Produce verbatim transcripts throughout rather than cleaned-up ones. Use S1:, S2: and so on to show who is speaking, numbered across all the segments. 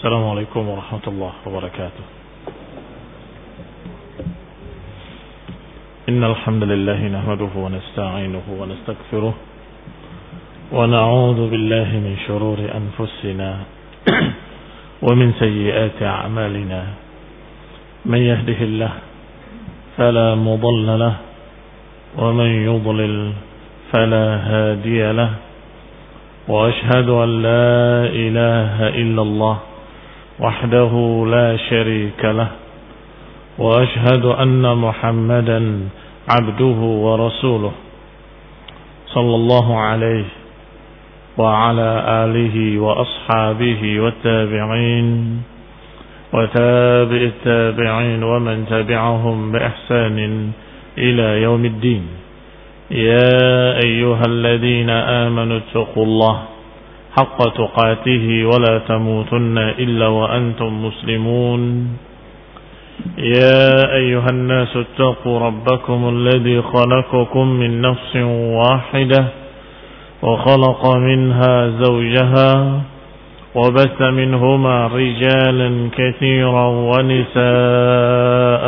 S1: السلام عليكم ورحمة الله وبركاته. إن الحمد لله نحمده ونستعينه ونستغفره ونعوذ بالله من شرور أنفسنا ومن سيئات أعمالنا. من يهده الله فلا مضل له ومن يضلل فلا هادي له، وأشهد أن لا إله إلا الله وحده لا شريك له، وأشهد أن محمدا عبده ورسوله صلى الله عليه وعلى آله وأصحابه والتابعين وتابع التابعين ومن تبعهم بإحسان إلى يوم الدين. يا أيها الذين آمنوا اتقوا الله حق تقاته ولا تموتن إلا وأنتم مسلمون. يا أيها الناس اتقوا ربكم الذي خلقكم من نفس واحدة وخلق منها زوجها وبث منهما رجالا كثيرا ونساء،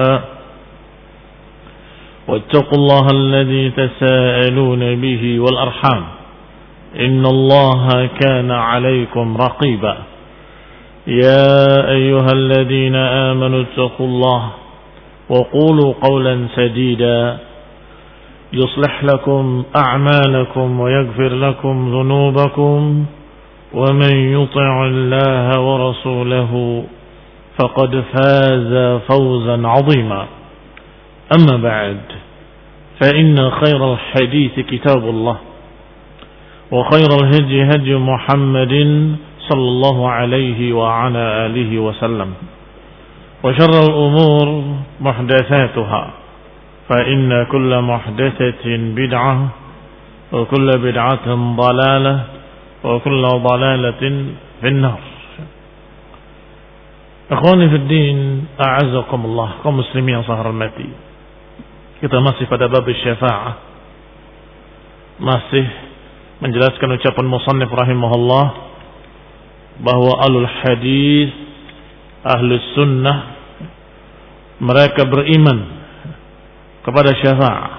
S1: واتقوا الله الذي تساءلون به والأرحام إن الله كان عليكم رقيبا. يا أيها الذين آمنوا اتقوا الله وقولوا قولا سديدا يصلح لكم أعمالكم ويغفر لكم ذنوبكم، ومن يطع الله ورسوله فقد فاز فوزا عظيما. أما بعد، فإن خير الحديث كتاب الله، وخير الهدي هدي محمد صلى الله عليه وعلى آله وسلم، وشر الأمور محدثاتها، فإن كل محدثة بدعة وكل بدعة ضلالة وكل ضلالة في النار. Akhwani fi din, a'azzakumullah, kaum muslimin yang saya hormati. Kita masih pada bab syafa'ah, masih menjelaskan ucapan musannif rahimahullah bahwa ahlul hadis, ahlus sunnah, mereka beriman kepada syafa'ah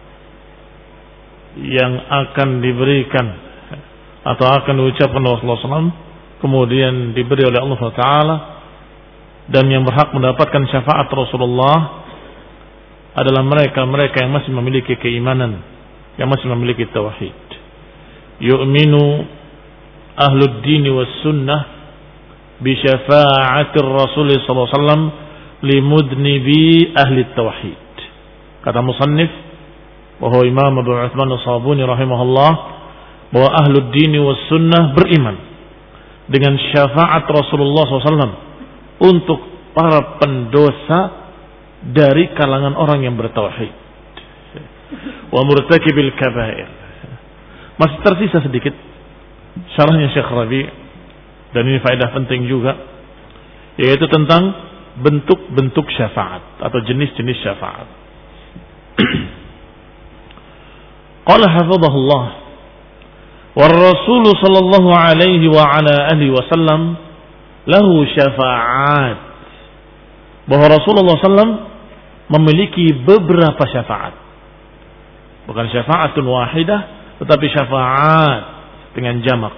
S1: yang akan diberikan atau akan diucapkan oleh Rasulullah shallallahu alaihi wasallam, kemudian diberi oleh Allah subhanahu wa taala, dan yang berhak mendapatkan syafaat Rasulullah adalah mereka-mereka yang masih memiliki keimanan, yang masih memiliki tauhid. Yu'minu ahlud din was sunnah bi syafa'atir Rasul sallallahu alaihi wasallam limudnibi ahli tauhid. Kata musannif bahwa Imam Abu Utsman As-Sabuni rahimahullah, bahwa ahlud din was sunnah beriman dengan syafaat Rasulullah sallallahu alaihi wasallam untuk para pendosa dari kalangan orang yang bertauhid wa murtakibil kabair. Masih tersisa sedikit syarahnya Syekh Rabi', dan ini faedah penting juga, yaitu tentang bentuk-bentuk syafaat atau jenis-jenis syafaat. Qala hafizahullah, war rasul sallallahu alaihi wa ala alihi wasallam lahu syafa'at, bahwa Rasulullah sallallahu alaihi wasallam memiliki beberapa syafaat, bukan syafaatun wahidah, tetapi syafaat dengan jamak.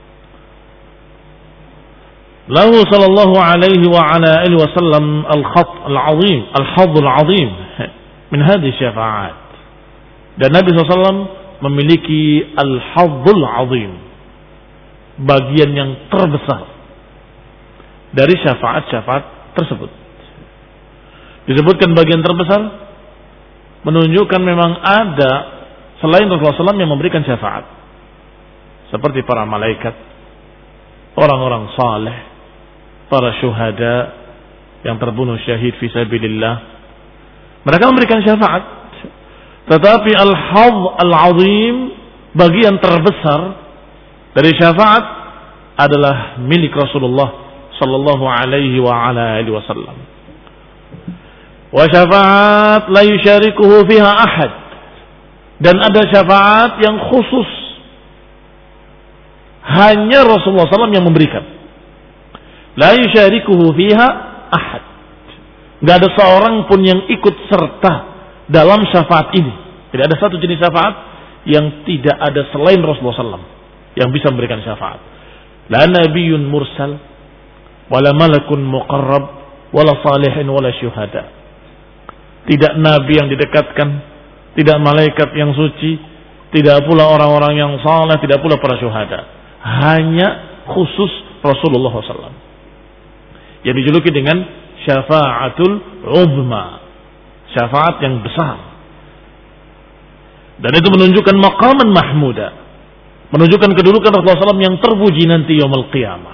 S1: Lahu sallallahu alaihi wa ala alihi wasallam al-khat al-azim, al-hadd al-azim min hadhihi syafaat, dan Nabi sallallahu alaihi wasallam memiliki al-hadd al-azim, bagian yang terbesar dari syafaat-syafaat tersebut. Disebutkan bagian terbesar menunjukkan memang ada selain Rasulullah sallallahu alaihi wasallam yang memberikan syafaat, seperti para malaikat, orang-orang saleh, para syuhada yang terbunuh syahid fi sabilillah. Mereka memberikan syafaat, tetapi al-hadd al-azim, bagian terbesar dari syafaat, adalah milik Rasulullah sallallahu alaihi wa ala alihi wasallam. Wa syafaat la yusyarikuhu fiha ahad, dan ada syafaat yang khusus hanya Rasulullah sallallahu alaihi wasallam yang memberikan. La yusyarikuhu fiha ahad. Enggak ada seorang pun yang ikut serta dalam syafaat ini. Tidak ada satu jenis syafaat yang tidak ada selain Rasulullah sallallahu alaihi wasallam yang bisa memberikan syafaat. La nabiyyun mursal, wala malakun muqarrab, wala salihin, wala syuhada. Tidak nabi yang didekatkan, tidak malaikat yang suci, tidak pula orang-orang yang saleh, tidak pula para syuhada. Hanya khusus Rasulullah sallallahu alaihi wasallam yang dijuluki dengan syafaatul uzma, syafaat yang besar. Dan itu menunjukkan maqaman mahmuda, menunjukkan kedudukan Rasulullah sallallahu alaihi wasallam yang terpuji nanti yaumul qiyamah.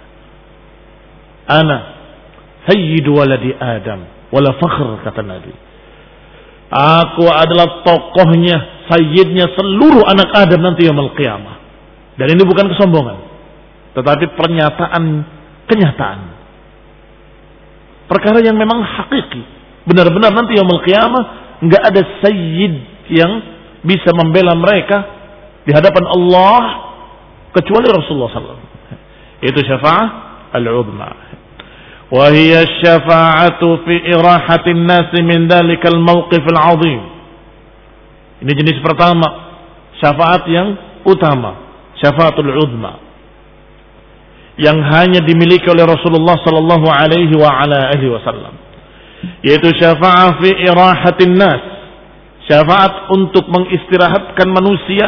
S1: Ana sayyidu waladi Adam wala fakhr, kata Nabi. Aku adalah tokohnya, sayyidnya seluruh anak Adam nanti yaumul qiyamah. Dan ini bukan kesombongan, tetapi pernyataan kenyataan. Perkara yang memang hakiki. Benar-benar nanti yaumul qiyamah enggak ada sayyid yang bisa membela mereka di hadapan Allah kecuali Rasulullah sallallahu alaihi wasallam. Itu syafaat al-uzma. Wa hiya syafa'atu fi irahatin nas min dalikal mawqif al-'azim. Ini jenis pertama, syafaat yang utama, syafaatul uzma, yang hanya dimiliki oleh Rasulullah sallallahu alaihi wa ala alihi wasallam, yaitu syafa'ah fi irahatin nas, syafaat untuk mengistirahatkan manusia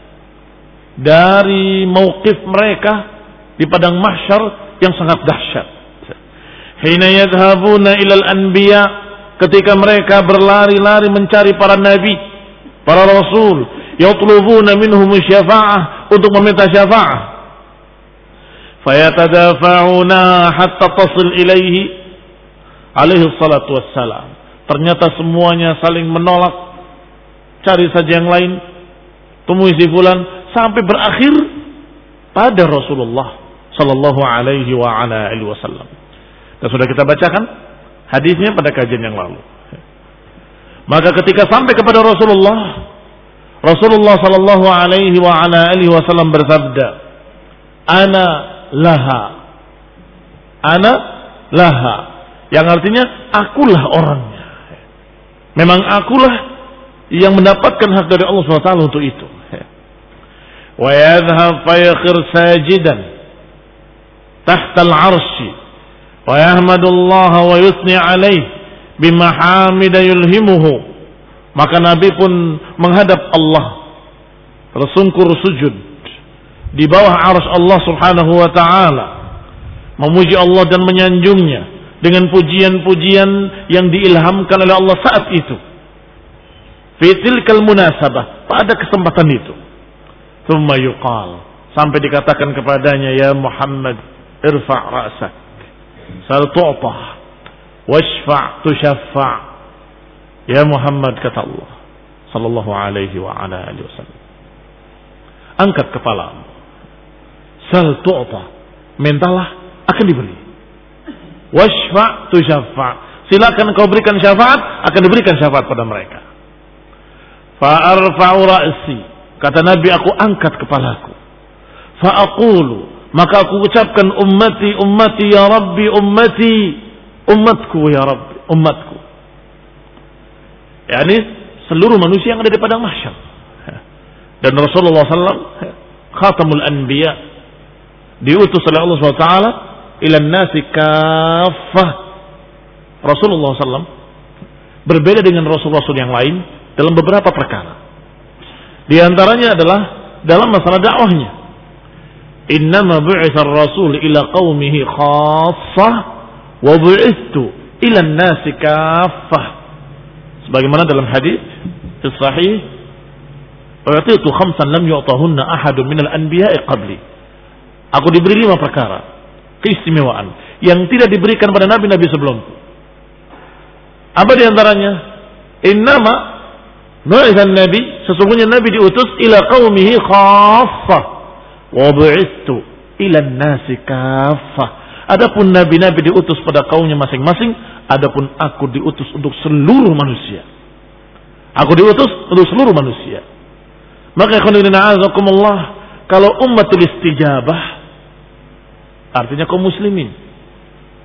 S1: dari mauqif mereka di padang mahsyar yang sangat dahsyat. Hina yadhhabuna ilal anbiya, ketika mereka berlari-lari mencari para nabi, para rasul, yatlubuna minhum syafa'ah, untuk meminta syafa'ah. Fayatadafa'una hatta tasil ilaihi alaihi salatu wassalam. Ternyata semuanya saling menolak, cari saja yang lain, temui si fulan, sampai berakhir pada Rasulullah sallallahu alaihi wa ala alihi wasallam. Dan sudah kita bacakan hadisnya pada kajian yang lalu. Maka ketika sampai kepada Rasulullah, Rasulullah sallallahu alaihi wa ala alihi wasallam bersabda, "Ana laha." Ana laha, yang artinya akulah orangnya. Memang akulah yang mendapatkan hak dari Allah subhanahu wa taala untuk itu. Wa yadhhab fayakhir sajidan tahta al-'arsy wa yahmadullah wa yusni alaih bimahamida yulhimuhu. Maka Nabi pun menghadap Allah, tersungkur sujud di bawah arsy Allah subhanahu wa ta'ala, memuji Allah dan menyanjungnya dengan pujian-pujian yang diilhamkan oleh Allah saat itu. Fi tilkal munasabah, pada kesempatan itu. Tsumma yuqal, sampai dikatakan kepadanya, ya Muhammad, irfa' ra'sak, sal tu'tah, washfa' tushaffa'. Ya Muhammad, kata Allah sallallahu alaihi wa ala alihi wasallam, angkat kepalamu, sal tu'tah, mintalah akan diberi, washfa' tushaffa', silakan kau berikan syafaat, akan diberikan syafaat pada mereka. Fa arfa'u ra'si, kata Nabi, aku angkat kepalaku. Fa aqulu, maka aku ucapkan, ummati ummati ya Rabbi ummati, umatku ya Rabbi umatku. yakni seluruh manusia yang ada di padang mahsyar. Dan Rasulullah sallallahu alaihi wasallam khatamul anbiya, diutus oleh Allah subhanahu wa taala ila nasi kaffah. Rasulullah sallallahu alaihi wasallam berbeda dengan rasul-rasul yang lain dalam beberapa perkara. Di antaranya adalah dalam masalah dakwahnya. Innama bu'itsa ar-rasul ila qaumihi khassah wa bu'itstu ila an-nasi kaffah. Sebagaimana dalam hadis sahih, "U'titu khamsan lam yu'tahunna ahadun minal anbiya'i qabli." Aku diberi lima perkara keistimewaan yang tidak diberikan pada nabi-nabi sebelumku. Apa di antaranya? Innama bu'itsan nabi, sesungguhnya nabi diutus ila qaumihi khassah wa bu'itstu ila an-nasi kaffah. Adapun nabi-nabi diutus pada kaumnya masing-masing, adapun aku diutus untuk seluruh manusia. Aku diutus untuk seluruh manusia. Maka ikhwanuddin a'azakumullah, kalau ummatul istijabah artinya kaum muslimin,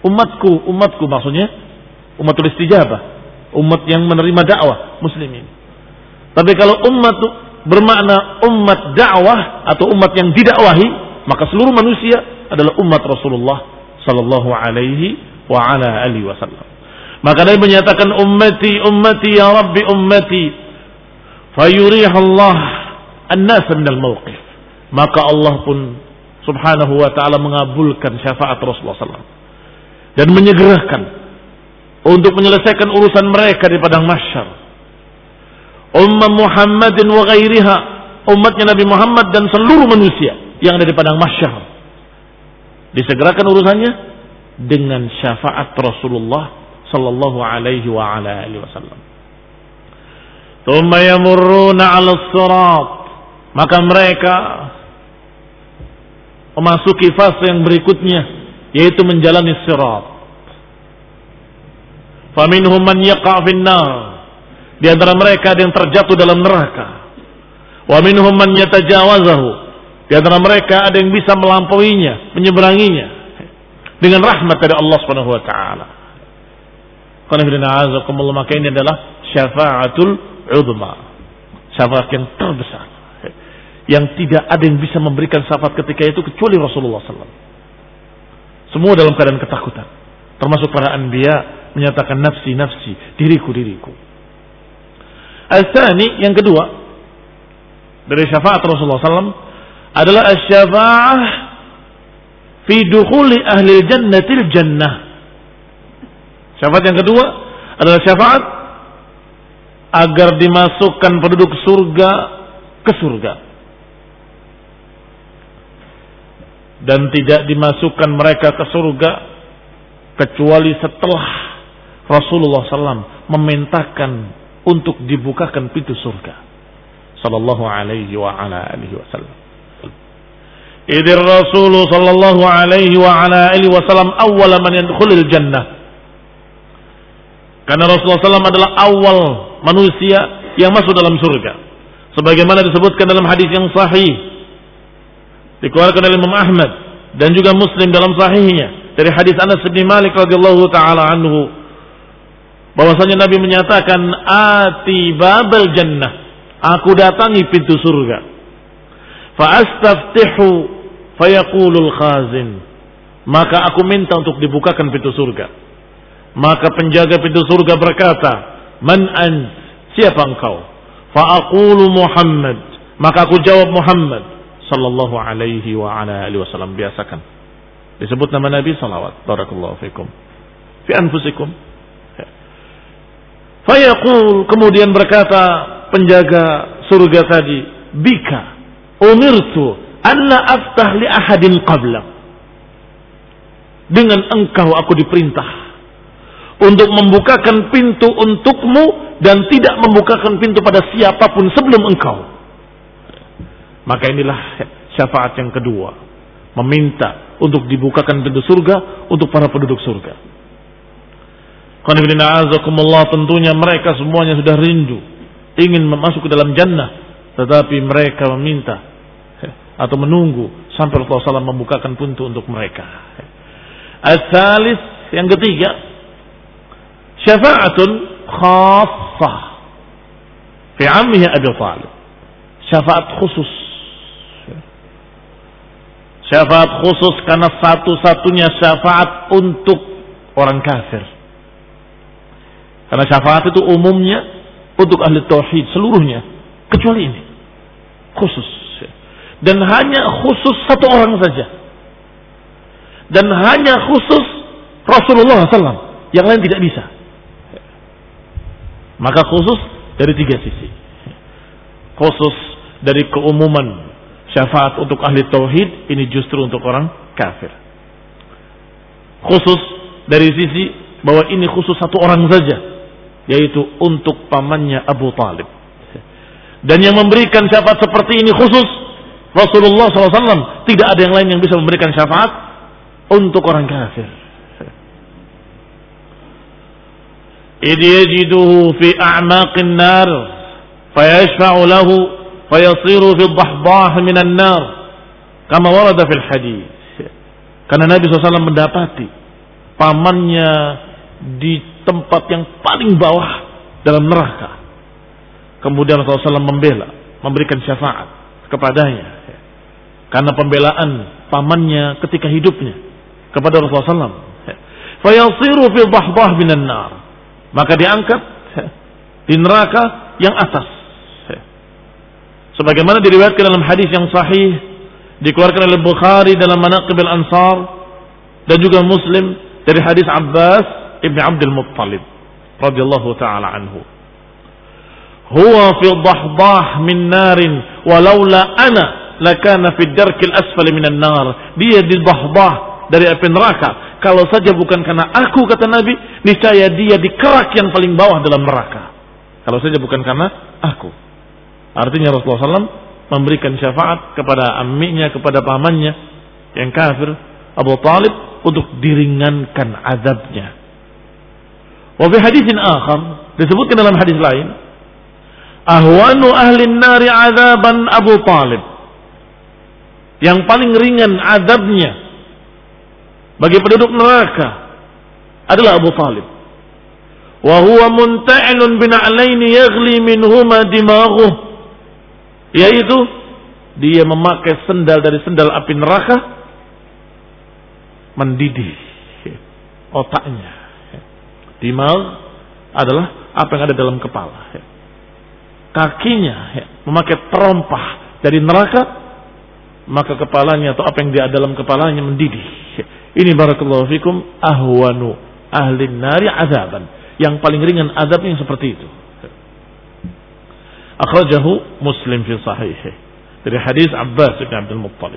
S1: Umatku, umatku maksudnya umatul istijabah, umat yang menerima dakwah muslimin. Tapi kalau umat bermakna umat dakwah atau umat yang didakwahi, maka seluruh manusia adalah umat Rasulullah sallallahu alaihi wa ala alihi wasallam. Maka Nabi menyatakan ummati ummati ya rabbi ummati fayurihallah an-nas min al-mawqif. Maka Allah pun subhanahu wa ta'ala mengabulkan syafaat Rasulullah sallallahu alaihi wasallam dan menyegerakan untuk menyelesaikan urusan mereka di padang mahsyar. Ummah Muhammadin wa ghairiha, umatnya Nabi Muhammad dan seluruh manusia yang ada di padang mahsyar, disegerakan urusannya dengan syafaat Rasulullah sallallahu alaihi wa ala alihi wasallam. Tsumma yamurruna 'ala as-sirat, maka mereka memasuki fase yang berikutnya, yaitu menjalani sirat. Faminhum man yaqa' fin nar, di antara mereka ada yang terjatuh dalam neraka. Wa minhum man yatajawazahu, di antara mereka ada yang bisa melampauinya, menyeberanginya dengan rahmat dari Allah Subhanahu wa taala. Maka ini adalah syafaatul uzma, syafaat yang terbesar, yang tidak ada yang bisa memberikan syafaat ketika itu kecuali Rasulullah sallallahu alaihi wasallam. Semua dalam keadaan ketakutan, termasuk para anbiya menyatakan nafsi nafsi, diriku diriku. Al-tsani, yang kedua dari syafaat Rasulullah sallallahu alaihi wasallam adalah asy-syafa'ah fi dukhuli ahli jannatil jannah. Syafaat yang kedua adalah syafaat agar dimasukkan penduduk surga ke surga dan tidak dimasukkan mereka ke surga kecuali setelah Rasulullah sallallahu alaihi wasallam memintakan untuk dibukakan pintu surga sallallahu alaihi wa ala alihi wasallam. Idzir Rasul sallallahu alaihi wa ala alihi wasallam awwal man yadkhulul jannah. Karena Rasulullah sallallahu alaihi wasallam adalah awal manusia yang masuk dalam surga. Sebagaimana disebutkan dalam hadis yang sahih dikeluarkan oleh Imam Ahmad dan juga Muslim dalam sahihnya dari hadis Anas bin Malik radhiyallahu taala anhu, bahwasanya Nabi menyatakan ati babal jannah, aku datangi pintu surga, fa astaftihu fayaqulul khazin, maka aku minta untuk dibukakan pintu surga. Maka penjaga pintu surga berkata, man ant, siapa engkau? Fa aqulu Muhammad, maka aku jawab Muhammad sallallahu alaihi wa ala alihi wasallam. Biasakan disebut nama Nabi salawat barakallahu fikum fi anfusikum. Fa yaqul, kemudian berkata penjaga surga tadi, bika umirtu alla aftah li ahadin qablak, dengan engkau aku diperintah untuk membukakan pintu untukmu dan tidak membukakan pintu pada siapapun sebelum engkau. Maka inilah syafaat yang kedua, meminta untuk dibukakan pintu surga untuk para penduduk surga. Tentunya mereka semuanya sudah rindu ingin masuk ke dalam jannah, tetapi mereka meminta atau menunggu sampai Rasulullah sallallahu alaihi wasallam membukakan pintu untuk mereka. Al-tsalis, yang ketiga, syafa'atun khassah fi 'ammihi Abi Thalib, syafaat khusus. Syafaat khusus karena satu-satunya syafaat untuk orang kafir. Karena syafaat itu umumnya untuk ahli tauhid seluruhnya, kecuali ini khusus, dan hanya khusus satu orang saja, dan hanya khusus Rasulullah sallallahu alaihi wasallam, yang lain tidak bisa. Maka khusus dari tiga sisi. Khusus dari keumuman syafaat untuk ahli tauhid, ini justru untuk orang kafir. Khusus dari sisi bahwa ini khusus satu orang saja, yaitu untuk pamannya Abu Talib. Dan yang memberikan syafaat seperti ini khusus Rasulullah sallallahu alaihi wasallam, tidak ada yang lain yang bisa memberikan syafaat untuk orang kafir. إذ يجده في أعماق النار فيشفع له فيصير في الضحضاح من النار كما ورد في الحديث. Karena Nabi sallallahu alaihi wasallam mendapati pamannya di tempat yang paling bawah dalam neraka. Kemudian Rasulullah shallallahu alaihi wasallam membela, memberikan syafaat kepadanya karena pembelaan pamannya ketika hidupnya kepada Rasulullah shallallahu alaihi wasallam. Fayasiru fi dhahdah minan nar, maka diangkat di neraka yang atas. Sebagaimana diriwayatkan dalam hadis yang sahih dikeluarkan oleh Bukhari dalam Manaqib al-Ansar dan juga Muslim dari hadis Abbas ibn Abdul Muttalib radhiyallahu taala anhu. Huwa fi dhahdah min narin walaula ana lakana fi darkil asfali minan nar. Dia di dhahdah dari api neraka. Kalau saja bukan karena aku, kata Nabi, niscaya dia di kerak yang paling bawah dalam neraka. Kalau saja bukan karena aku. Artinya Rasulullah shallallahu alaihi wasallam memberikan syafaat kepada amminya, kepada pamannya yang kafir, Abu Talib, untuk diringankan azabnya. Wa fi haditsin akhar, disebutkan dalam hadis lain, ahwanu ahli nari azaban Abu Talib. Yang paling ringan azabnya bagi penduduk neraka adalah Abu Talib. Wa huwa munta'ilun bina'laini yaghli minhuma dimaghuh. Yaitu dia memakai sendal dari sendal api neraka, mendidih otaknya. Dimagh adalah apa yang ada dalam kepala. Kakinya memakai terompah dari neraka, maka kepalanya atau apa yang dia dalam kepalanya mendidih. Ini barakallahu fikum ahwanu ahli nari azaban, yang paling ringan azabnya yang seperti itu. Akhrajahu Muslim fi sahihih dari hadis Abbas bin Abdul Muttalib.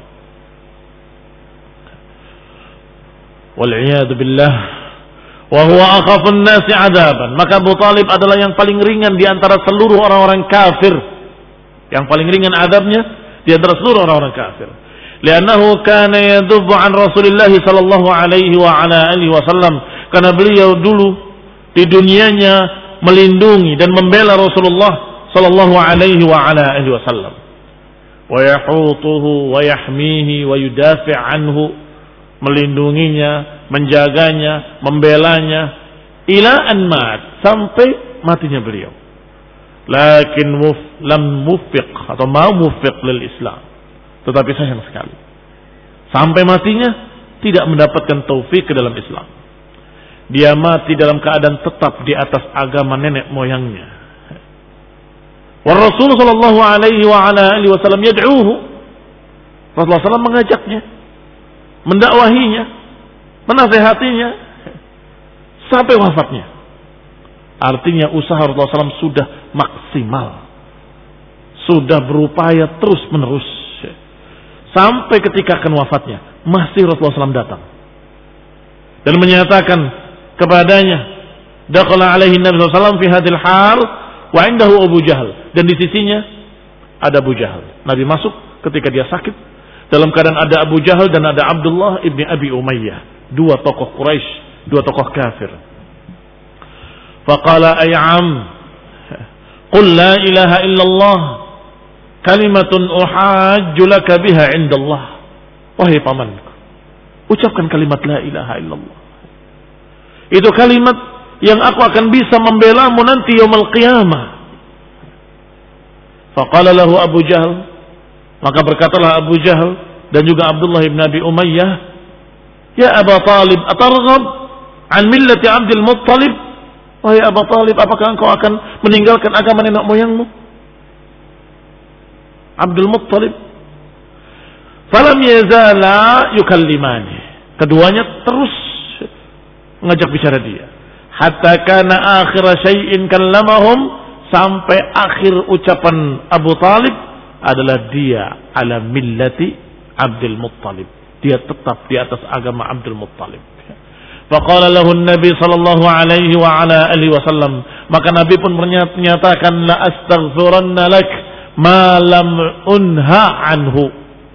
S1: Wal iyad billah wa huwa akhafun nasi azaban. Maka Abu Talib adalah yang paling ringan di antara seluruh orang-orang kafir. Yang paling ringan azabnya di antara seluruh orang-orang kafir. Li'annahu kana yadhubbu an Rasulillah sallallahu alaihi wa ala alihi wasallam. Karena beliau dulu di dunianya melindungi dan membela Rasulullah sallallahu alaihi wa ala alihi wasallam. Wa yahutuhu wa yahmihi wa yudafi' anhu, melindunginya, menjaganya, membelanya ila an mat, sampai matinya beliau. Lakin muf, lam mufiq atau ma mufiq lil Islam. Tetapi sayang sekali, sampai matinya tidak mendapatkan taufik ke dalam Islam. Dia mati dalam keadaan tetap di atas agama nenek moyangnya. Wa Rasul sallallahu alaihi wa ala alihi wasallam yad'uhu. Rasulullah sallallahu alaihi wasallam mengajaknya, mendakwahinya, menasihatinya sampai wafatnya. Artinya usaha Rasulullah sallallahu alaihi wasallam sudah maksimal, sudah berupaya terus menerus sampai ketika akan wafatnya masih Rasulullah sallallahu alaihi wasallam datang dan menyatakan kepadanya, dakhala alaihi Nabi sallallahu alaihi wasallam fi hadhil hal wa indahu Abu Jahal, dan di sisinya ada Abu Jahal. Nabi masuk ketika dia sakit, dalam keadaan ada Abu Jahal dan ada Abdullah ibni Abi Umayyah, dua tokoh Quraisy, dua tokoh kafir. Faqala ay am qul la ilaha illallah kalimatun uhajju laka biha indallah. Wahai pamanku, ucapkan kalimat la ilaha illallah. Itu kalimat yang aku akan bisa membelamu nanti yaumul qiyamah. Faqala lahu Abu Jahal, maka berkatalah Abu Jahal dan juga Abdullah ibn Abi Umayyah, ya Abu Talib, atarghab an millati Abdul Muttalib? Wahai Abu Talib, apakah engkau akan meninggalkan agama nenek moyangmu Abdul Muttalib? Falam yazala yukallimani. Keduanya terus mengajak bicara dia. Hatta kana akhir syai'in kallamahum, sampai akhir ucapan Abu Talib adalah dia ala millati Abdul Muttalib. Dia tetap di atas agama Abdul Muttalib. Faqala lahu Nabi sallallahu alaihi wa ala alihi wasallam, maka Nabi pun menyatakan, la astaghfiranna lak ma lam unha anhu.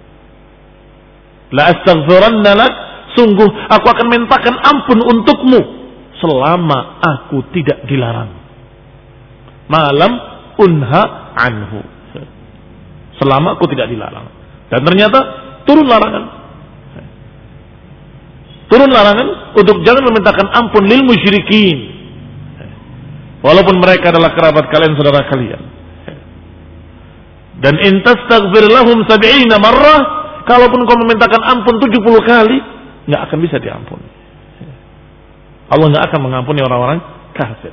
S1: La astaghfiranna lak, sungguh aku akan mintakan ampun untukmu selama aku tidak dilarang. Malam unha anhu, selama aku tidak dilarang. Dan ternyata turun larangan. Turun larangan untuk jangan memintakan ampun lil musyrikin. Walaupun mereka adalah kerabat kalian, saudara kalian. Dan in tastaghfir lahum sab'ina marrah, kalaupun kau memintakan ampun tujuh puluh kali, enggak akan bisa diampuni. Allah enggak akan mengampuni orang-orang kafir.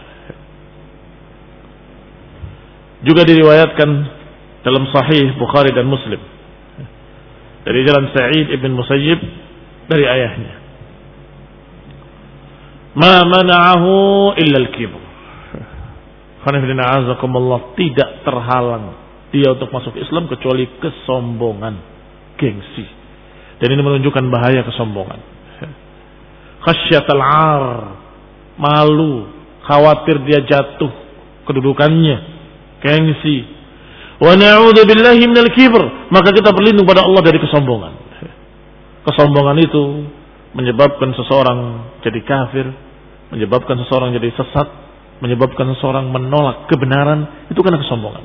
S1: Juga diriwayatkan dalam Sahih Bukhari dan Muslim dari jalan Sa'id ibn Musayyib dari ayahnya, ma mana'ahu illa al-kibr. Tidak terhalang dia untuk masuk Islam kecuali kesombongan, gengsi. Dan ini menunjukkan bahaya kesombongan. Khasyatal 'ar, malu, khawatir dia jatuh kedudukannya, gengsi. Wa na'udzu billahi minal kibr, maka kita berlindung pada Allah dari kesombongan. Kesombongan itu menyebabkan seseorang jadi kafir, menyebabkan seseorang jadi sesat, menyebabkan seseorang menolak kebenaran, itu karena kesombongan.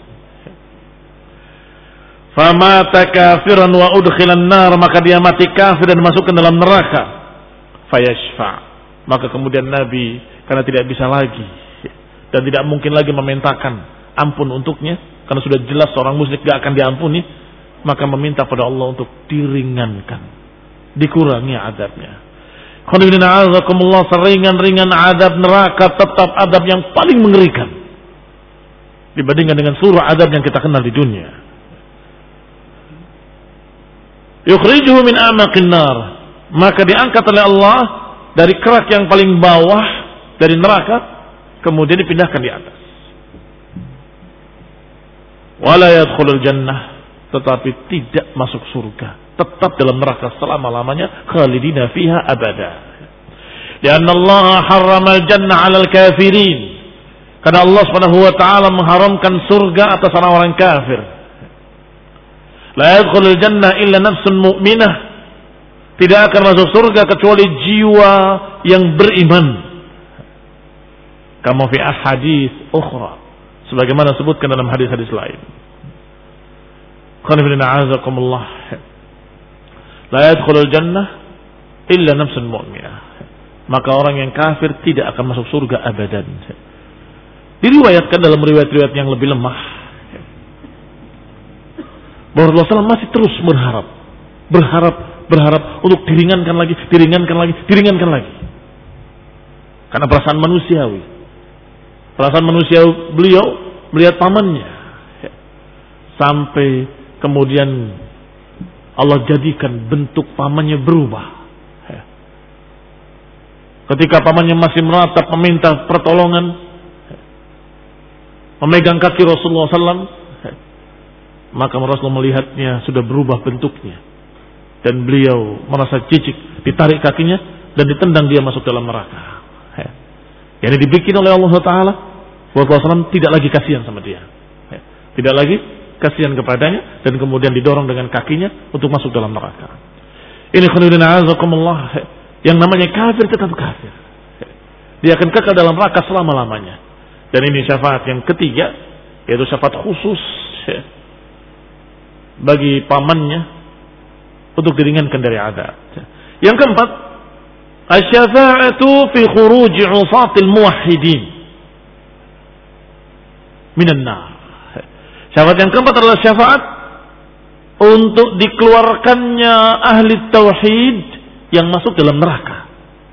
S1: Famata kafiran wa udkhilan nar, maka dia mati kafir dan masukkan dalam neraka. Fayashfa, maka kemudian Nabi karena tidak bisa lagi dan tidak mungkin lagi memintakan ampun untuknya, karena sudah jelas seorang musyrik gak akan diampuni, maka meminta pada Allah untuk diringankan, dikurangi azabnya. Seringan-ringan adab neraka tetap adab yang paling mengerikan dibandingkan dengan seluruh adab yang kita kenal di dunia. Yukhrijuhu min a'maqin nar, maka diangkat oleh Allah dari kerak yang paling bawah dari neraka, kemudian dipindahkan di atas. Wala yadkhulul jannah, tetapi tidak masuk surga, tetap dalam neraka selama-lamanya, khalidina fiha abada. Karena Allah harramal jannah 'alal kafirin, karena Allah Subhanahu wa taala mengharamkan surga atas orang-orang kafir. La yadkhulul jannah illa nafsun mu'minah, tidak akan masuk surga kecuali jiwa yang beriman. Kama fi ahadits ukhra, sebagaimana disebutkan dalam hadis-hadis lain. Qanifina azakumullah. La yadkhulul jannah illa nafsun mu'minah, maka orang yang kafir tidak akan masuk surga abadan. Diriwayatkan dalam riwayat-riwayat yang lebih lemah bahwa Rasulullah shallallahu alaihi wasallam masih terus berharap, berharap, berharap untuk diringankan lagi, diringankan lagi, diringankan lagi. Karena perasaan manusiawi, perasaan manusiawi beliau melihat pamannya, sampai kemudian Allah jadikan bentuk pamannya berubah. Ketika pamannya masih meratap meminta pertolongan, memegang kaki Rasulullah shallallahu alaihi wasallam, maka Rasulullah melihatnya sudah berubah bentuknya, dan beliau merasa jijik, ditarik kakinya dan ditendang dia masuk dalam neraka. Yang dibikin oleh Allah Taala, Rasulullah shallallahu alaihi wasallam tidak lagi kasihan sama dia, tidak lagi kasihan kepadanya, dan kemudian didorong dengan kakinya untuk masuk dalam neraka. Ini khonudina azakumullah, yang namanya kafir tetap kafir, dia akan kekal dalam neraka selama-lamanya. Dan ini syafaat yang ketiga, yaitu syafaat khusus bagi pamannya untuk diringankan dari azab. Yang keempat, asy-syafa'atu fi khuruj 'usatil muwahhidin minan nar. Syafaat yang keempat adalah syafaat untuk dikeluarkannya ahli tauhid yang masuk dalam neraka.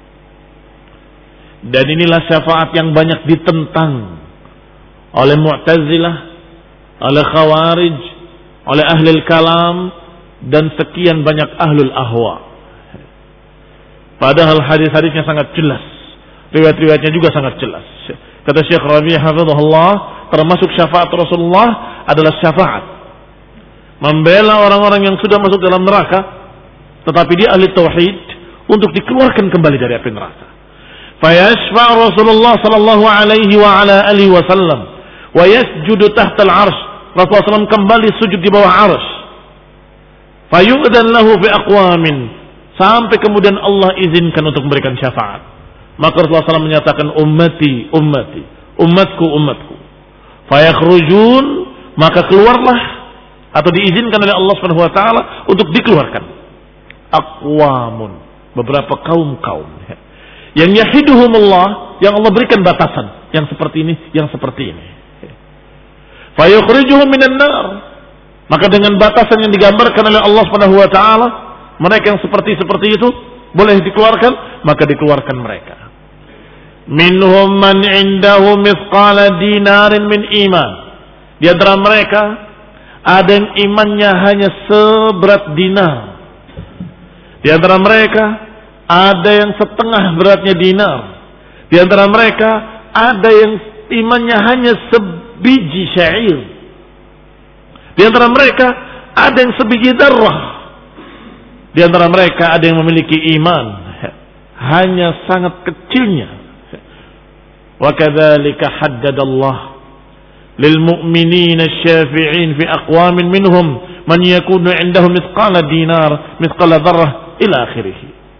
S1: Dan inilah syafaat yang banyak ditentang oleh Mu'tazilah, oleh Khawarij, oleh ahli kalam, dan sekian banyak ahlul ahwa. Padahal hadis-hadisnya sangat jelas, riwayat-riwayatnya juga sangat jelas. Kata Syekh Rabi' hafizahullah, termasuk syafaat Rasulullah adalah syafaat membela orang-orang yang sudah masuk dalam neraka, tetapi dia ahli tauhid, untuk dikeluarkan kembali dari api neraka. Fayashfa' Rasulullah sallallahu alaihi wa ala alihi wasallam wa yasjudu tahta al-'arsy. Rasulullah shallallahu alaihi wasallam kembali sujud di bawah arsy. Fayu'dan lahu fi aqwamin, sampai kemudian Allah izinkan untuk memberikan syafaat. Maka Rasulullah shallallahu alaihi wasallam menyatakan ummati, ummati, umatku, umatku. Fayakhrujun, maka keluarlah atau diizinkan oleh Allah Subhanahu wa taala untuk dikeluarkan. Aqwamun, beberapa kaum-kaum yang yahiduhumullah, yang Allah berikan batasan, yang seperti ini, yang seperti ini. Fayukhrijuhum minan nar. Maka dengan batasan yang digambarkan oleh Allah Subhanahu wa taala, mereka yang seperti seperti itu boleh dikeluarkan, maka dikeluarkan mereka. Minhum man indahu mithqala dinarin min iman. Di antara mereka ada yang imannya hanya seberat dinar. Di antara mereka ada yang setengah beratnya dinar. Di antara mereka ada yang imannya hanya sebiji syair. Di antara mereka ada yang sebiji darah. Di antara mereka ada yang memiliki iman hanya sangat kecilnya. Wa kadzalika haddadallah lil mu'minina asy-syafi'in fi aqwamin minhum man yakunu 'indahu mithqala dinar mithqala dzarrah ila akhirih.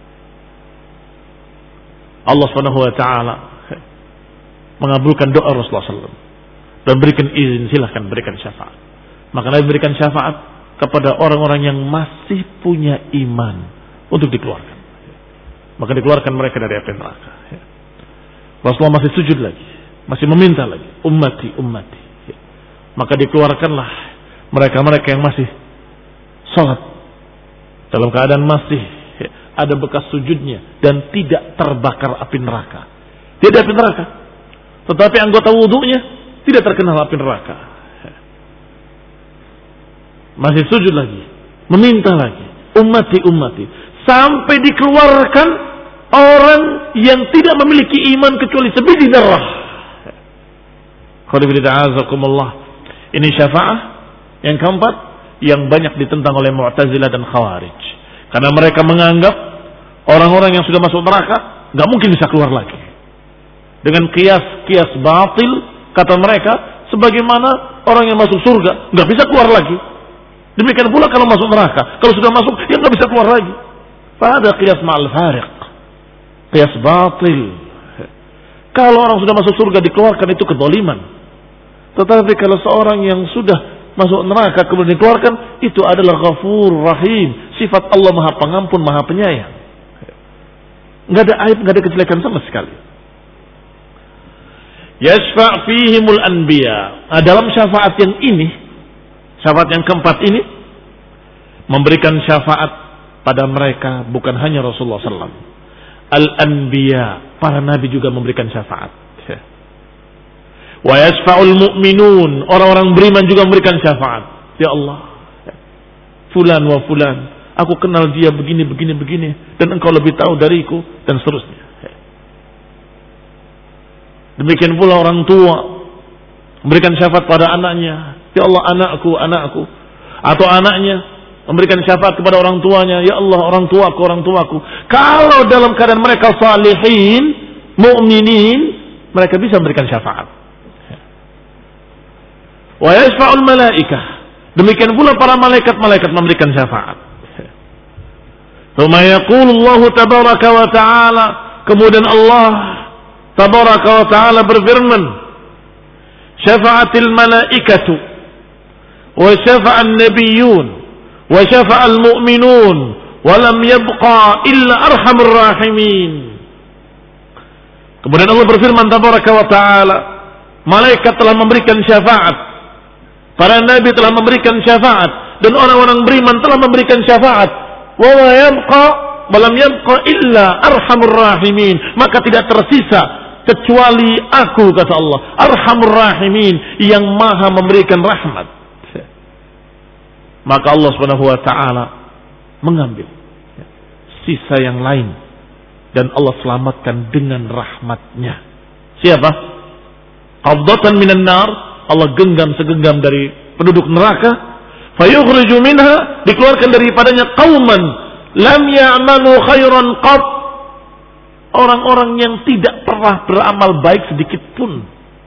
S1: Allah Subhanahu wa taala mengabulkan doa Rasulullah sallallahu alaihi wasallam dan berikan izin, silahkan berikan syafaat. Maka Nabi berikan syafaat kepada orang-orang yang masih punya iman untuk dikeluarkan. Maka dikeluarkan mereka dari api neraka. Rasulullah masih sujud lagi, masih meminta lagi, ummati, ummati. Maka dikeluarkanlah mereka-mereka yang masih salat dalam keadaan masih ada bekas sujudnya dan tidak terbakar api neraka. Tidak api neraka, tetapi anggota wudunya tidak terkena api neraka. Masih sujud lagi, meminta lagi, ummati, ummati, sampai dikeluarkan orang yang tidak memiliki iman kecuali sebiji darah. Ini syafaat yang keempat yang banyak ditentang oleh Mu'tazilah dan Khawarij, karena mereka menganggap orang-orang yang sudah masuk neraka nggak mungkin bisa keluar lagi. Dengan kias-kias batil, kata mereka, sebagaimana orang yang masuk surga nggak bisa keluar lagi, demikian pula kalau masuk neraka, kalau sudah masuk ya nggak bisa keluar lagi. Pada kias ma'al fariq, kias batil. Kalau orang sudah masuk surga dikeluarkan itu kezaliman. Tetapi kalau seorang yang sudah masuk neraka kemudian dikeluarkan, itu adalah Ghafur Rahim, sifat Allah Maha Pengampun, Maha Penyayang. Enggak ada aib, enggak ada kejelekan sama sekali. Yashfa' fihimul anbiya. Nah, dalam syafaat yang ini, syafaat yang keempat ini, memberikan syafaat pada mereka bukan hanya Rasulullah sallallahu alaihi wasallam. Al-anbiya, para nabi juga memberikan syafaat. Wa yashfa'ul mu'minun, orang-orang beriman juga memberikan syafaat. Ya Allah, fulan wa fulan, aku kenal dia begini begini begini dan engkau lebih tahu dariku, dan seterusnya. Demikian pula orang tua memberikan syafaat pada anaknya. Ya Allah, anakku, anakku. Atau anaknya memberikan syafaat kepada orang tuanya. Ya Allah, orang tuaku, orang tuaku. Kalau dalam keadaan mereka salihin, mu'minin, mereka bisa memberikan syafaat. Wa yashfa'ul malaikah, demikian pula para malaikat-malaikat memberikan syafaat. Tsumma yaqulu Allah tabaraka wa ta'ala, kemudian Allah tabaraka wa ta'ala berfirman, syafa'atil malaikatu wa syafa'an nabiyyun wa syafa'al mu'minun wa lam yabqa illa arhamur rahimin. Kemudian Allah berfirman tabaraka wa ta'ala, malaikat telah memberikan syafaat, para nabi telah memberikan syafaat, dan orang-orang beriman telah memberikan syafaat. Wa la yabqa wa lam yabqa illa arhamur rahimin, maka tidak tersisa kecuali aku, kata Allah, arhamur rahimin, yang maha memberikan rahmat. Maka Allah Subhanahu wa taala mengambil sisa yang lain dan Allah selamatkan dengan rahmatnya. Siapa? Qabdatan minan nar, Allah genggam segenggam dari penduduk neraka, fayukhriju minha, dikeluarkan daripadanya qauman lam ya'malu khairan qat, orang-orang yang tidak pernah beramal baik sedikit pun,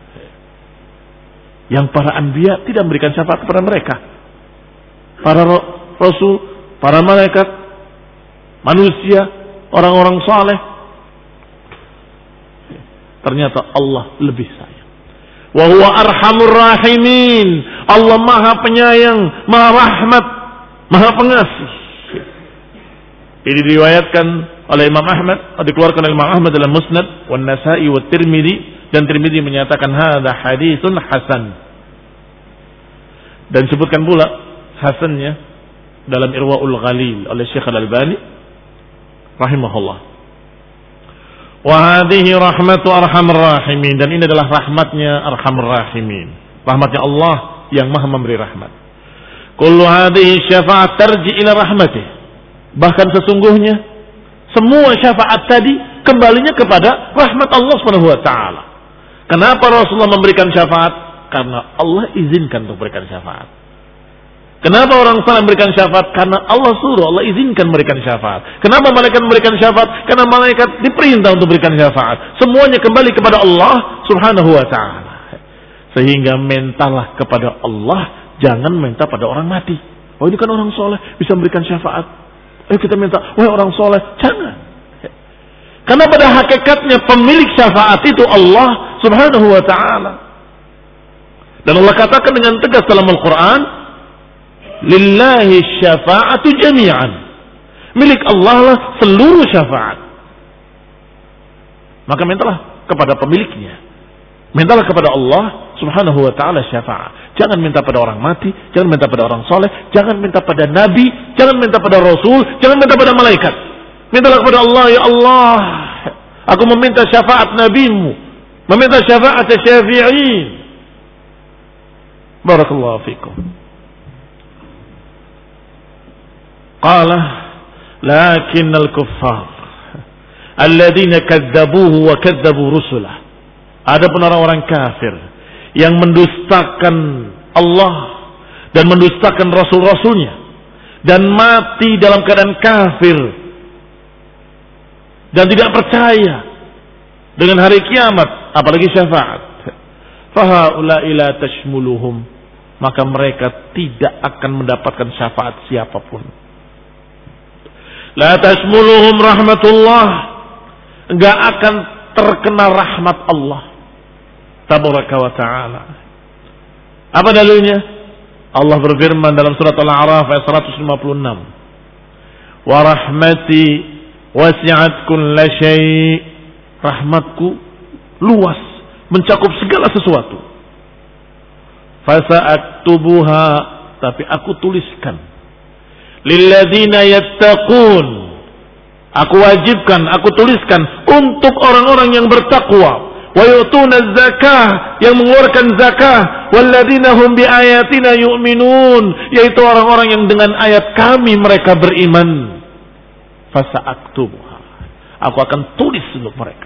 S1: yang para anbiya tidak memberikan syafaat kepada mereka, para rasul, para malaikat, manusia, orang-orang saleh, ternyata Allah lebih sayang. Wa huwa arhamur rahimin, Allah maha penyayang, maha rahmat, maha pengasih. Ini diriwayatkan oleh Imam Ahmad, dikeluarkan oleh Imam Ahmad dalam Musnad, wan Nasa'i wa Tirmidzi, dan Tirmidzi menyatakan hadza haditsun hasan. Dan sebutkan pula hasannya dalam Irwaul Ghalil oleh Syekh Al-Albani rahimahullah. Wa hadhihi rahmatu arhamar rahimin, dan ini adalah rahmatnya arhamar rahimin, rahmatnya Allah yang Maha memberi rahmat. Kullu hadhihi syafa'at tarji ila rahmatih, bahkan sesungguhnya semua syafaat tadi kembalinya kepada rahmat Allah Subhanahu wa taala. Kenapa Rasulullah memberikan syafaat? Karena Allah izinkan untuk memberikan syafaat. Kenapa orang saleh memberikan syafaat? Karena Allah suruh, Allah izinkan memberikan syafaat. Kenapa malaikat memberikan syafaat? Karena malaikat diperintah untuk memberikan syafaat. Semuanya kembali kepada Allah Subhanahu wa taala. Sehingga mintalah kepada Allah, jangan minta pada orang mati. Oh, ini kan orang soleh bisa memberikan syafaat. Ayo kita minta, wahai orang soleh, jangan. Karena pada hakikatnya pemilik syafaat itu Allah Subhanahu wa taala. Dan Allah katakan dengan tegas dalam Al-Quran, lillahi syafa'atu jami'an. Milik Allah lah seluruh syafaat. Maka mintalah kepada pemiliknya. Mintalah kepada Allah Subhanahu wa taala syafaat. Jangan minta pada orang mati, jangan minta pada orang soleh, jangan minta pada nabi, jangan minta pada rasul, jangan minta pada malaikat. Mintalah kepada Allah, ya Allah, aku meminta syafaat nabimu, meminta syafaat syafi'in. Barakallahu fikum. Qala lakinnal kuffar alladhina kadzabuhu wa kadzabu rusulah. Adapun orang-orang kafir yang mendustakan Allah dan mendustakan rasul-rasulnya dan mati dalam keadaan kafir dan tidak percaya dengan hari kiamat apalagi syafaat, fahaula'i la tashmuluhum, maka mereka tidak akan mendapatkan syafaat siapapun. La tashmuluhum rahmatullah, enggak akan terkena rahmat Allah tabaraka wa ta'ala. Apa dalilnya? Allah berfirman dalam surat Al-A'raf ayat seratus lima puluh enam, wa rahmati wasi'at kulla syai', rahmatku luas mencakup segala sesuatu. Fasa'aktubuha, tapi aku tuliskan, lilladzina yattaqun, aku wajibkan, aku tuliskan untuk orang-orang yang bertakwa, wa yu'tuna zakah, yang mengeluarkan zakah, walladzina hum biayatina yu'minun, yaitu orang-orang yang dengan ayat kami mereka beriman. Fasa'aktubuha, aku akan tulis untuk mereka.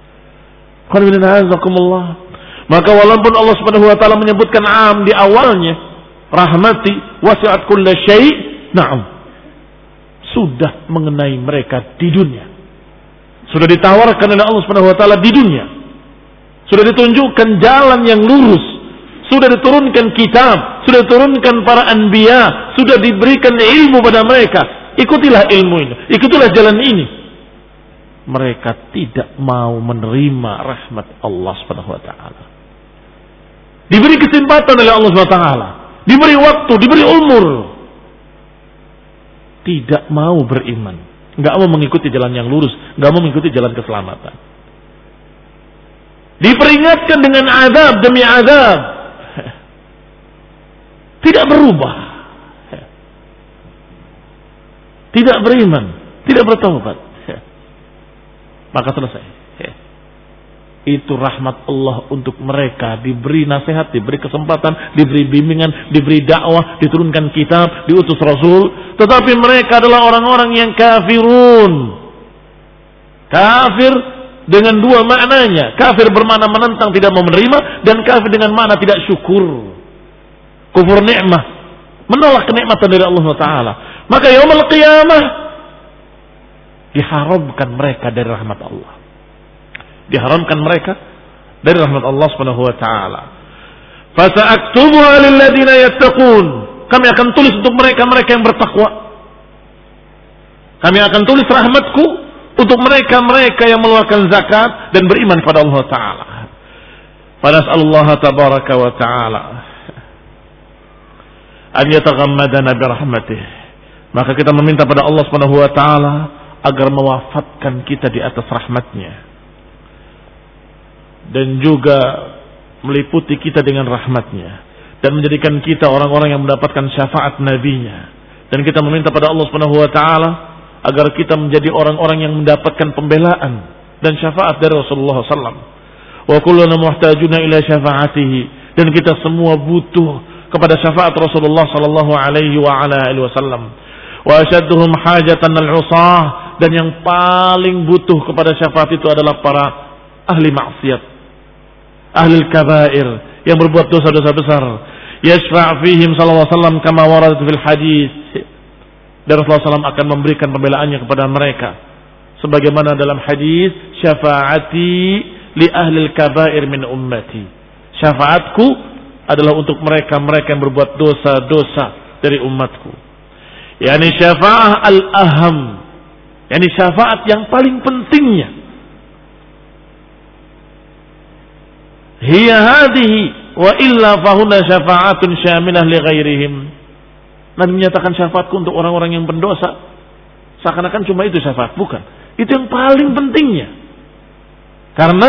S1: Maka walaupun Allah Subhanahu wa taala menyebutkan am di awalnya, rahmati wasi'at kulla syai', na'am, sudah mengenai mereka di dunia. Sudah ditawarkan oleh Allah Subhanahu wa taala di dunia. Sudah ditunjukkan jalan yang lurus, sudah diturunkan kitab, sudah diturunkan para anbiya, sudah diberikan ilmu pada mereka. Ikutilah ilmu ini, ikutilah jalan ini. Mereka tidak mau menerima rahmat Allah Subhanahu wa taala. Diberi kesempatan oleh Allah Subhanahu wa taala, diberi waktu, diberi umur, tidak mau beriman, enggak mau mengikuti jalan yang lurus, enggak mau mengikuti jalan keselamatan. Diperingatkan dengan azab demi azab, tidak berubah, tidak beriman, tidak bertaubat, maka selesai. Itu rahmat Allah untuk mereka, diberi nasihat, diberi kesempatan, diberi bimbingan, diberi dakwah, diturunkan kitab, diutus rasul, tetapi mereka adalah orang-orang yang kafirun. Kafir dengan dua maknanya, kafir bermakna menentang, tidak mau menerima, dan kafir dengan makna tidak syukur, kufur nikmah, menolak kenikmatan dari Allah Taala. Maka yaumul qiyamah diharamkan mereka dari rahmat Allah, diharamkan mereka dari rahmat Allah Subhanahu wa taala. Fasa'aktubuha lilladzina yattaqun, kami akan tulis untuk mereka-mereka yang bertakwa. Kami akan tulis rahmatku untuk mereka-mereka yang mengeluarkan zakat dan beriman kepada Allah Ta'ala. Fanas'alullah tabaraka wa ta'ala an yataghammadana birahmatih. Maka kita meminta pada Allah Subhanahu wa taala agar mewafatkan kita di atas rahmatnya dan juga meliputi kita dengan rahmatnya dan menjadikan kita orang-orang yang mendapatkan syafaat nabinya. Dan kita meminta pada Allah Subhanahu wa taala agar kita menjadi orang-orang yang mendapatkan pembelaan dan syafaat dari Rasulullah sallallahu alaihi wasallam. Wa kulluna muhtajuna ila syafaatihi, dan kita semua butuh kepada syafaat Rasulullah sallallahu alaihi wa ala alihi wasallam. Wa ashadduhum hajatan al-usah, dan yang paling butuh kepada syafaat itu adalah para ahli maksiat, ahli kabair, yang berbuat dosa-dosa besar. Yashfa' fihim sallallahu alaihi wasallam kama warad fil hadis. Dan Rasulullah sallallahu alaihi wasallam akan memberikan pembelaannya kepada mereka sebagaimana dalam hadis, syafaati li ahli kabair min ummati. Syafaatku adalah untuk mereka-mereka yang berbuat dosa-dosa dari umatku. Yani syafa'ah al-aham, yani syafaat yang paling pentingnya. Hiya hadhihi wa illa fahuna syafa'atun syamilah li ghairihim. Nabi menyatakan syafaatku untuk orang-orang yang pendosa, seakan-akan cuma itu syafaat. Bukan, itu yang paling pentingnya. Karena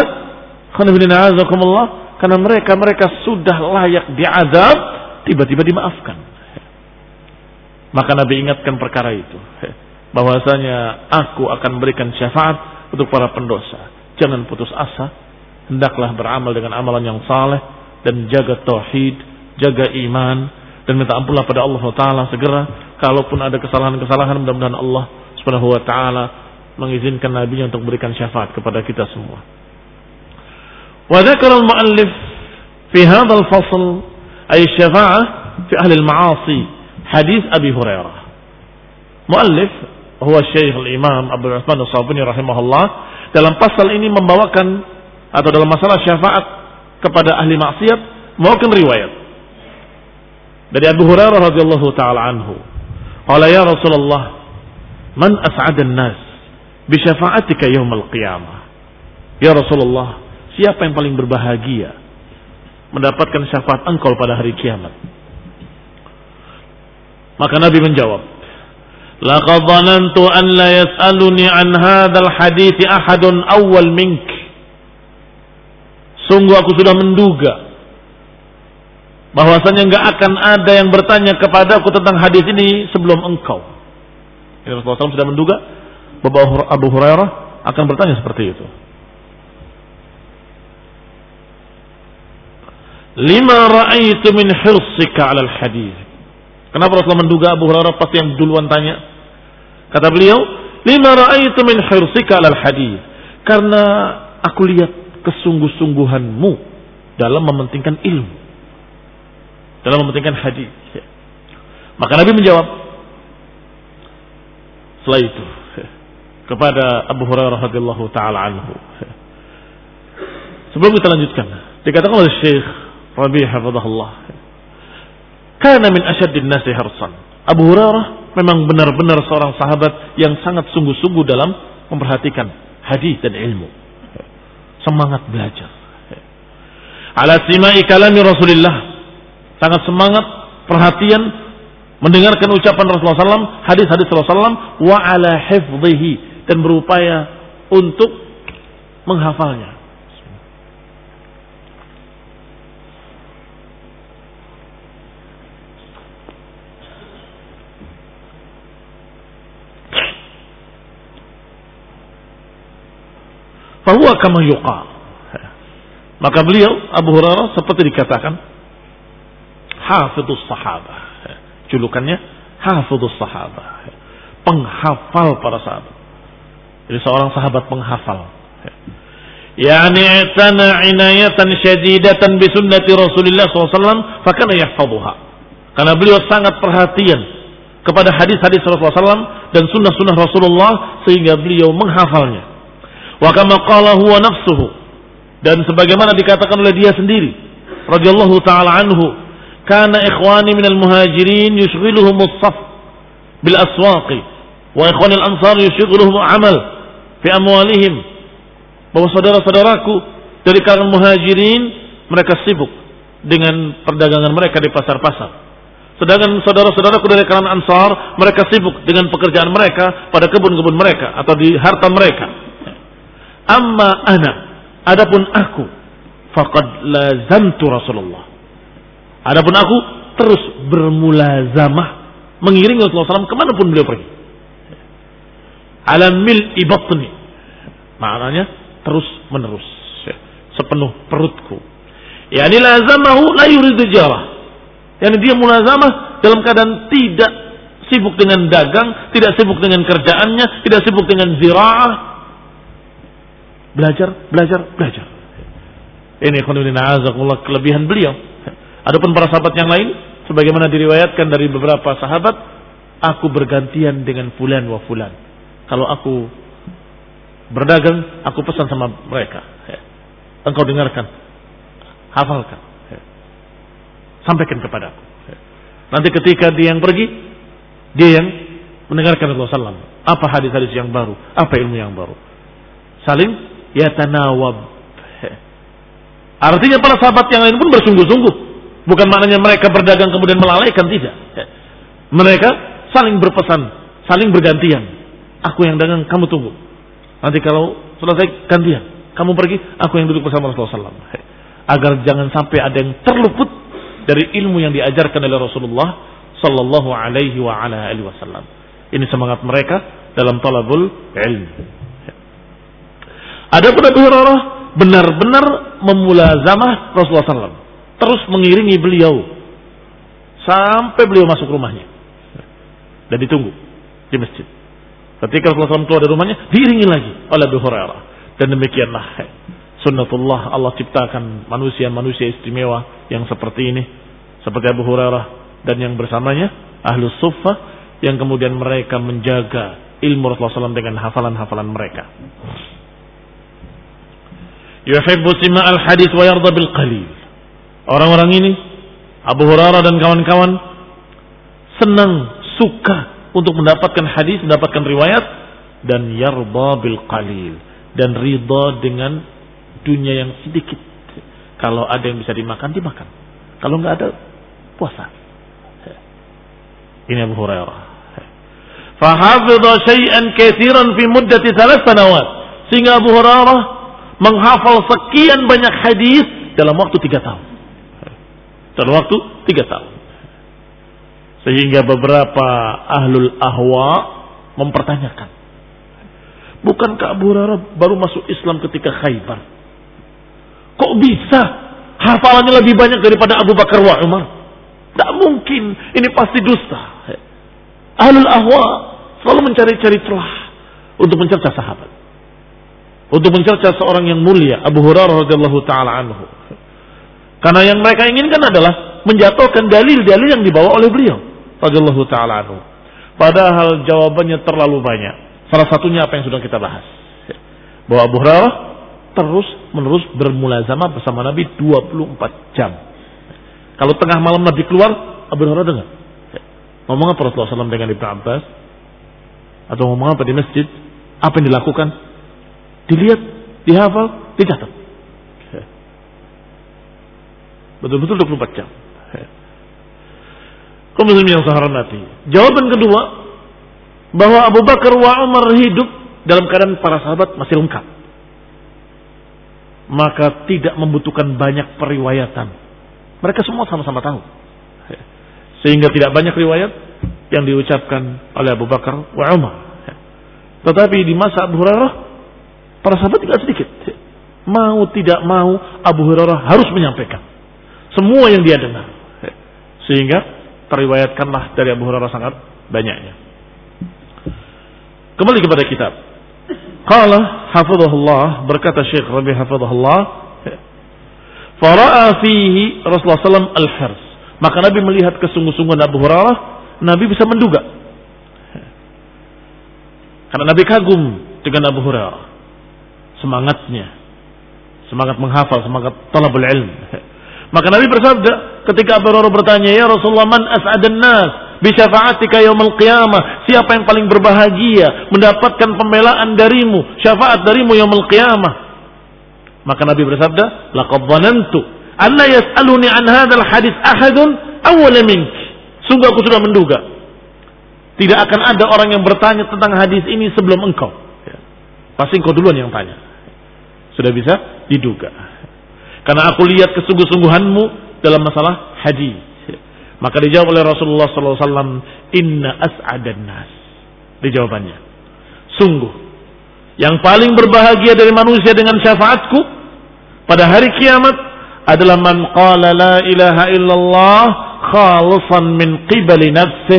S1: karena mereka mereka sudah layak diazab, tiba-tiba dimaafkan. Maka Nabi ingatkan perkara itu, bahwasanya aku akan berikan syafaat untuk para pendosa. Jangan putus asa, hendaklah beramal dengan amalan yang saleh dan jaga tauhid, jaga iman, dan minta ampunlah pada Allah Taala segera. Kalaupun ada kesalahan-kesalahan, mudah-mudahan Allah Subhanahu Wa Taala mengizinkan Nabi-Nya untuk memberikan syafaat kepada kita semua. Wa dzakara al-mu'allif fi hadzal fasl ay syafa'ah fi ahli al-ma'asi hadis Abi Hurairah. Mu'allif huwa Syekh al-Imam Abu Utsman As-Sabuni rahimahullah, dalam pasal ini membawakan atau dalam masalah syafaat kepada ahli maksiat membawakan riwayat dari Abu Hurairah radhiyallahu taala anhu. Qala ya Rasulullah, man as'adan nas bi syafa'atika yaumil qiyamah. Ya Rasulullah, siapa yang paling berbahagia mendapatkan syafaat engkau pada hari kiamat? Maka Nabi menjawab, laqad dhanantu an la yas'aluni an hadzal hadits ahadun awwal mink. Sungguh aku sudah menduga bahwasanya enggak akan ada yang bertanya kepadaku tentang hadis ini sebelum engkau. Rasulullah shallallahu alaihi wasallam sudah menduga bahwa Abu Hurairah akan bertanya seperti itu. Lima ra'aitu min hirsika 'alal hadis. Kenapa Rasulullah menduga Abu Hurairah pasti yang duluan tanya? Kata beliau, lima ra'aitu min hirsika 'alal hadis. Karena aku lihat kesungguh-sungguhanmu dalam mementingkan ilmu, dalam mementingkan hadis. Maka Nabi menjawab setelah itu kepada Abu Hurairah radhiyallahu taala anhu. Sebelum kita lanjutkan, dikatakan oleh Syekh Rabi' hafizahullah, kana min asyaddin nasi harsan. Abu Hurairah memang benar-benar seorang sahabat yang sangat sungguh-sungguh dalam memperhatikan hadis dan ilmu. Semangat belajar. Ala simai kalami Rasulillah, sangat semangat perhatian mendengarkan ucapan Rasulullah sallallahu alaihi wasallam, hadis-hadis Rasulullah sallallahu alaihi wasallam, wa ala hifdhihi, dan berupaya untuk menghafalnya. Fahuwa kama yuqal. Maka beliau Abu Hurairah seperti dikatakan hafidhus sahabah. Julukannya hafidhus sahabah, penghafal para sahabat. Jadi seorang sahabat penghafal. Yani i'tana inayatan syadidatan bi sunnati Rasulillah sallallahu alaihi wasallam fa kana yahfadhuha. Karena beliau sangat perhatian kepada hadis-hadis Rasulullah sallallahu alaihi wasallam dan sunnah-sunnah Rasulullah sehingga beliau menghafalnya. Wa kama qala huwa nafsuhu, dan sebagaimana dikatakan oleh dia sendiri radhiyallahu taala anhu, kana ikhwani minal muhajirin yushghiluhum as-saf bil aswaqi wa ikhwani al-ansar yushghiluhum amal fi amwalihim. Bahwa saudara-saudaraku dari kalangan muhajirin mereka sibuk dengan perdagangan mereka di pasar-pasar, Sedangkan saudara-saudaraku dari kalangan Ansar, mereka sibuk dengan pekerjaan mereka pada kebun-kebun mereka atau di harta mereka. Amma ana, adapun aku, faqad lazamtu Rasulullah. Adapun aku terus bermulazamah mengiringi Rasulullah shallallahu alaihi wasallam kemanapun beliau pergi. Ala mil'i batni, maknanya terus menerus, sepenuh perutku. Yani lazamahu la yuridu jarah. Yani dia mulazamah dalam keadaan tidak sibuk dengan dagang, tidak sibuk dengan kerjaannya, tidak sibuk dengan ziraah. Belajar, belajar, belajar. Ini khonibina azakullah kelebihan beliau. Adapun para sahabat yang lain, sebagaimana diriwayatkan dari beberapa sahabat, aku bergantian dengan fulan wa fulan. Kalau aku berdagang, aku pesan sama mereka. Engkau dengarkan, hafalkan, sampaikan kepadaku. Nanti ketika dia yang pergi, dia yang mendengarkan Rasulullah shallallahu alaihi wasallam. Apa hadis-hadis yang baru, apa ilmu yang baru. Saling yatanawab. Artinya para sahabat yang lain pun bersungguh-sungguh. Bukan maknanya mereka berdagang kemudian melalaikan, tidak. Mereka saling berpesan, saling bergantian. Aku yang dagang, kamu tunggu. Nanti kalau selesai gantian, kamu pergi, aku yang duduk bersama Rasulullah shallallahu alaihi wasallam. Agar jangan sampai ada yang terluput dari ilmu yang diajarkan oleh Rasulullah sallallahu alaihi wa ala alihi wasallam. Ini semangat mereka dalam talabul ilmu. Adapun Abu Hurairah benar-benar memulazamah Rasulullah sallallahu alaihi wasallam, terus mengiringi beliau sampai beliau masuk rumahnya dan ditunggu di masjid. Ketika Rasulullah sallallahu alaihi wasallam keluar dari rumahnya, diiringi lagi oleh Abu Hurairah. Dan demikianlah sunnatullah, Allah ciptakan manusia-manusia istimewa yang seperti ini, seperti Abu Hurairah dan yang bersamanya Ahlus Suffah, yang kemudian mereka menjaga ilmu Rasulullah sallallahu alaihi wasallam dengan hafalan-hafalan mereka. Yuhibbu sima'al hadits wa yarda bil qalil. Orang-orang ini, Abu Hurairah dan kawan-kawan, senang, suka untuk mendapatkan hadis, mendapatkan riwayat, dan yarda bil qalil, dan ridha dengan dunia yang sedikit. Kalau ada yang bisa dimakan, dimakan. Kalau nggak ada, puasa. Ini Abu Hurairah. Fahafidha syai'an katsiran fi muddati thalath sanawat. Sehingga Abu Hurairah menghafal sekian banyak hadis dalam waktu tiga tahun. Dalam waktu tiga tahun. Sehingga beberapa ahlul ahwa mempertanyakan, bukankah Abu Hurairah baru masuk Islam ketika Khaybar? Kok bisa hafalannya lebih banyak daripada Abu Bakar wa Umar? Tak mungkin, ini pasti dusta. Ahlul ahwa selalu mencari-cari celah untuk mencerca sahabat, untuk mencerca seorang yang mulia, Abu Hurairah radhiyallahu taala anhu. Karena yang mereka inginkan adalah menjatuhkan dalil-dalil yang dibawa oleh beliau radhiyallahu taala anhu. Padahal jawabannya terlalu banyak. Salah satunya apa yang sudah kita bahas, bahwa Abu Hurairah terus menerus bermulazamah bersama Nabi dua puluh empat jam. Kalau tengah malam Nabi keluar, Abu Hurairah dengar ngomong apa Rasulullah shallallahu alaihi wasallam dengan Ibnu Abbas, atau ngomong apa di masjid, apa yang dilakukan, dilihat, dihafal, dicatat. Betul-betul dua puluh empat jam. Kaum muslimin yang saya hormati, jawaban kedua, bahwa Abu Bakar wa Umar hidup dalam keadaan para sahabat masih lengkap, maka tidak membutuhkan banyak periwayatan. Mereka semua sama-sama tahu, sehingga tidak banyak riwayat yang diucapkan oleh Abu Bakar wa Umar. Tetapi di masa Abu Hurairah, para sahabat tidak sedikit. Mau tidak mau, Abu Hurairah harus menyampaikan semua yang dia dengar, sehingga teriwayatkanlah dari Abu Hurairah sangat banyaknya. Kembali kepada kitab. Qala hafizahullah, berkata Syekh Rabi hafizahullah, fara'a fihi Rasulullah sallallahu alaihi wasallam al-hirs. Maka Nabi melihat kesungguh-sungguhan Abu Hurairah, Nabi bisa menduga. Karena Nabi kagum dengan Abu Hurairah, semangatnya, semangat menghafal, semangat talabul ilm. Maka Nabi bersabda ketika Abu Hurairah bertanya, "Ya Rasulullah, man as'adan nas bi syafa'atika yaumil qiyamah?" Siapa yang paling berbahagia mendapatkan pembelaan darimu, syafaat darimu yaumil qiyamah? Maka Nabi bersabda, "Laqad dhanantu anna yas'aluni an hadzal hadits ahadun awwala mink." Sungguh aku sudah menduga tidak akan ada orang yang bertanya tentang hadis ini sebelum engkau. Ya. Pasti engkau duluan yang tanya. Sudah bisa diduga. Karena aku lihat kesungguh-sungguhanmu dalam masalah hadis. Maka dijawab oleh Rasulullah sallallahu alaihi wasallam, inna as'adan nas. Dijawabannya, sungguh yang paling berbahagia dari manusia dengan syafaatku pada hari kiamat adalah man qala la ilaha illallah khalisan min qibali nafsih,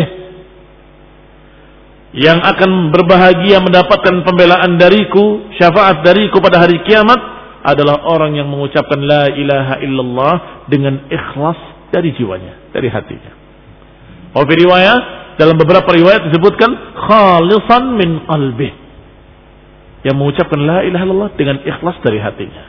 S1: yang akan berbahagia mendapatkan pembelaan dariku, syafaat dariku pada hari kiamat adalah orang yang mengucapkan la ilaha illallah dengan ikhlas dari jiwanya, dari hatinya. Wa fi riwayat, dalam beberapa riwayat disebutkan khalisan min qalbih, yang mengucapkan la ilaha illallah dengan ikhlas dari hatinya.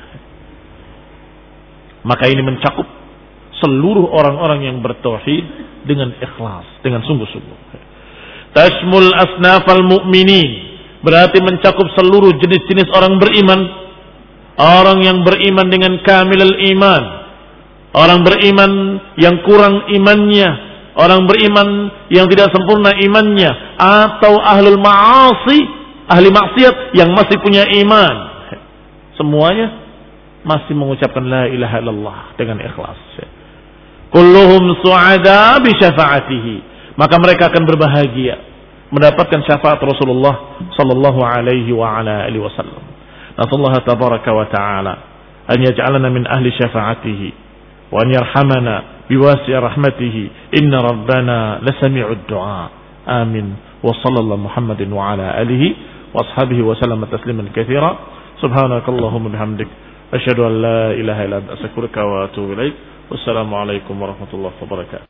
S1: Maka ini mencakup seluruh orang-orang yang bertauhid dengan ikhlas, dengan sungguh-sungguh. Tashmul asnafal mu'minin, berarti mencakup seluruh jenis-jenis orang beriman. Orang yang beriman dengan kamilul iman, orang beriman yang kurang imannya, orang beriman yang tidak sempurna imannya, atau ahlul ma'asi, ahli maksiat yang masih punya iman. Semuanya masih mengucapkan la ilaha illallah dengan ikhlas. Kulluhum su'ada bi syafa'atihi, maka mereka akan berbahagia mendapatkan syafaat Rasulullah sallallahu alaihi wa ala alihi wasallam. Nasallahu tabaraka wa ta'ala an yaj'alana min ahli syafa'atihi wa an yarhamana biwasi' rahmatihi, inna rabbana lasami'ud du'a. Amin. Wa sallallahu Muhammadin wa ala alihi wa ashabihi wa sallama tasliman katsira. Subhanakallahumma bihamdik asyhadu an la ilaha illa anta astaghfiruka wa atubu ilaik. Wassalamu alaikum warahmatullahi wabarakatuh.